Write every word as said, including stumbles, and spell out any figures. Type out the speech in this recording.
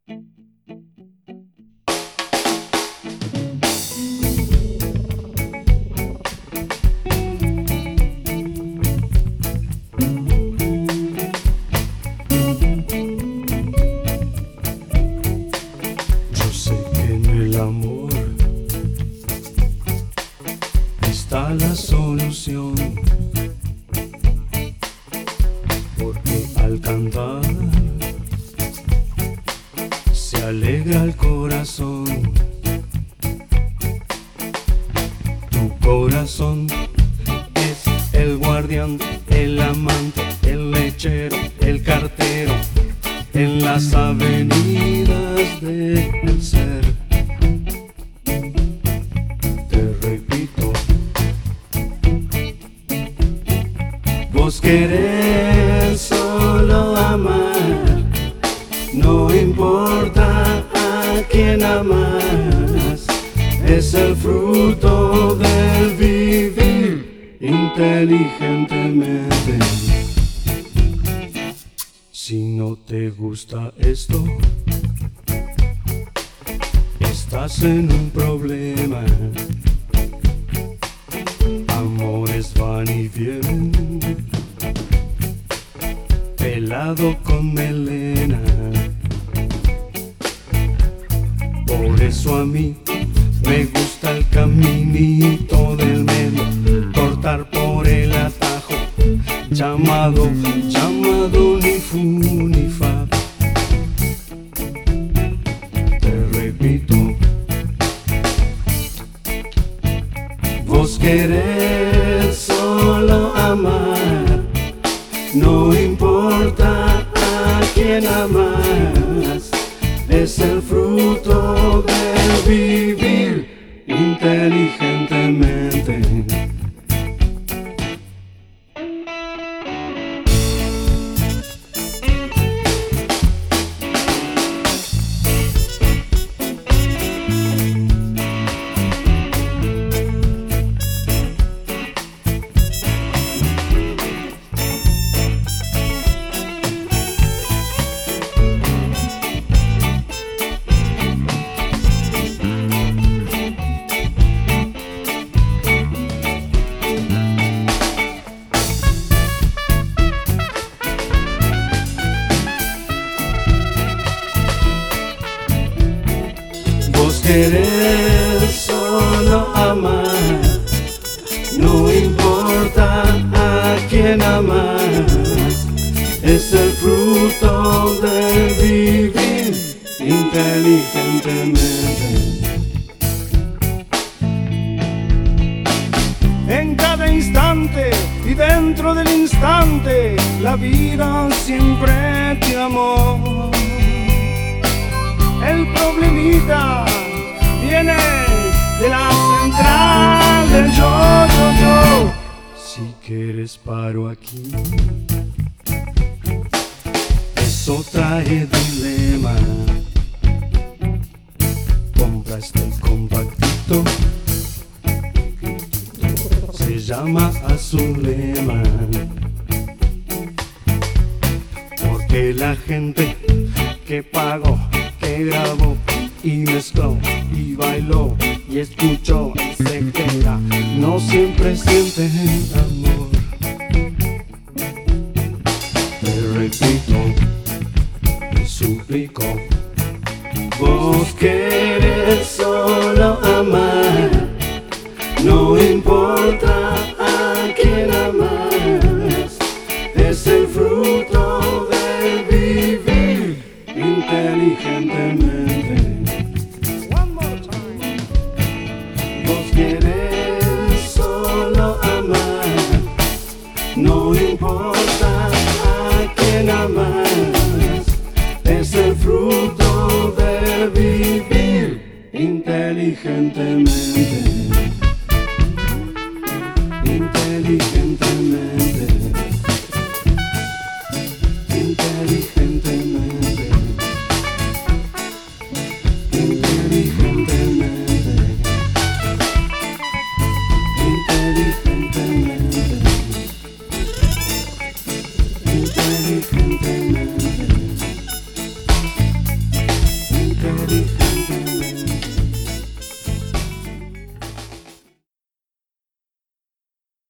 Yo sé que en el amor está la solución, porque al cantar se alegra el corazón. Tu corazón es el guardián, el amante, el lechero, el cartero en las avenidas del ser. Te repito, vos querés solo amar, no importa a quién amas, es el fruto del vivir inteligentemente. Si no te gusta esto, estás en un problema. Amores van y vienen, pelado con melena. Por eso a mí me gusta el caminito del medio, cortar por el atajo, llamado, llamado ni fu ni fa. Te repito, vos querés solo amar, no importa a quién amas, es el fruto del vivir inteligentemente. Vos querés solo amar, no importa a quién amas, es el fruto de vivir inteligentemente. En cada instante y dentro del instante, la vida siempre te amó. El problemita viene de la central del yo, yo, yo. Si quieres paro aquí, eso trae dilema. Compra este compactito, se llama Azulema, porque la gente que pagó, que grabó y mezcló y bailó y escuchó y se queda, no siempre siente amor. Te repito, te suplico, vos querés solo amar, no importa a quién amas, es el fruto del vivir inteligentemente. Vos querés solo amar, no importa a quién amas, es el fruto de vivir inteligentemente. Inteligentemente, inteligentemente, inteligentemente, inteligentemente, inteligentemente, dije